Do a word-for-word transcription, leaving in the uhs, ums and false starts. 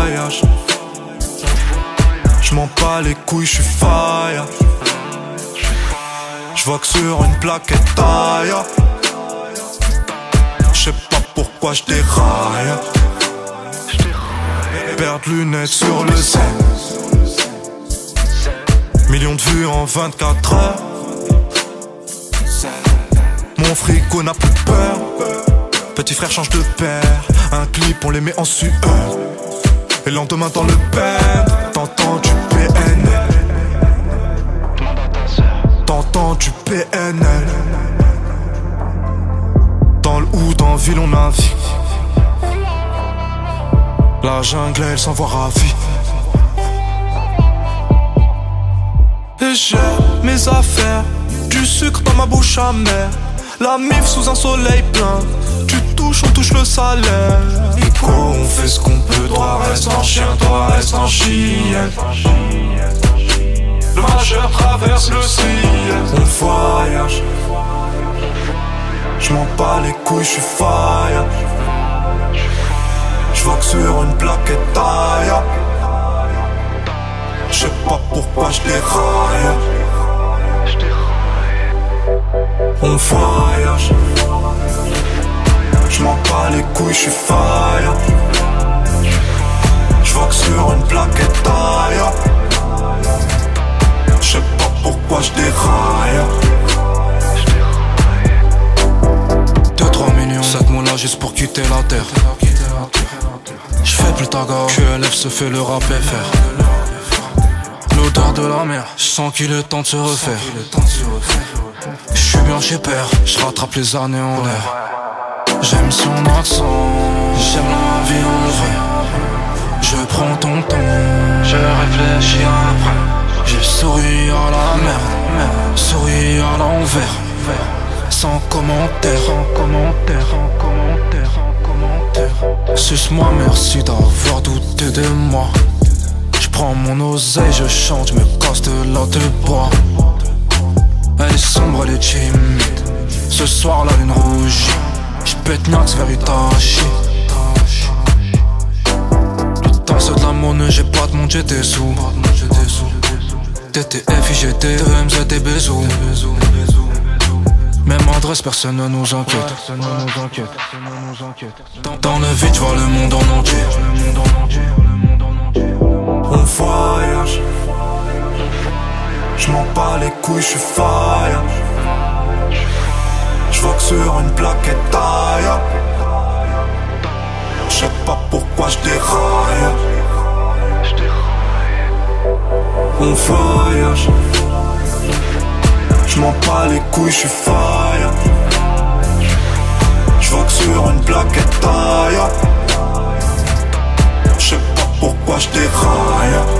voyage. Je m'en bats les couilles, je suis fire. Je vois que sur une plaquette taille. Je sais pas pourquoi je déraille. Paire de lunettes sur le zen. Millions de vues en vingt-quatre heures. Mon frigo n'a plus peur. Petit frère change de père. Un clip on les met en sueur. Et le lendemain dans le père. T'entends du P N L. T'entends du P N L. Dans le hood en ville on navigue. La jungle elle s'en voit ravie. Et j'ai mes affaires, du sucre dans ma bouche amère. La mif sous un soleil plein. Tu touches, on touche le salaire. Ico, on fait ce qu'on peut. Toi reste en chien, toi reste en chienne. Le majeur traverse le ciel. On voyage. Je m'en bats les couilles, je suis fire. Je vois que sur une plaquette taille. Je sais pas pourquoi je déraille. On voyage. Je m'en bats les couilles, je suis fire. Je vois que sur une plaquette taille. Je sais pas pourquoi je déraille. deux trois millions, sept mots là juste pour quitter la terre. J'fais plus ta gare, Q L F se fait le rap F R. L'odeur de la mer, j'sens qu'il est temps de se refaire. J'suis bien chez père, j'rattrape les années en l'air. J'aime son accent, j'aime la vie en vrai. Je prends ton temps, je réfléchis après. J'ai souri à la merde, souri à l'envers. Sans commentaire, sans commentaire, sans commentaire, sans commentaire. Suce-moi, merci d'avoir douté de moi. J'prends mon oseille, je chante, j'me casse de là de bois. Elle est sombre, elle est timide. Ce soir la lune rougit. J'pète Nax vers Itachi. Putain c'est de la monnaie, j'ai pas de monde, j'ai des sous. T T F I G T E M Z des bisous. Même adresse, personne ne nous inquiète. Dans le vide, je vois le monde en entier. On voyage. Je m'en bats les couilles, je suis fire. Je vois que sur une plaquette taille. Je sais pas pourquoi je déraille. On voyage. Je m'en bats les couilles, je suis fire. Je vois que sur une plaquette taille. Je sais pas pourquoi je déraille.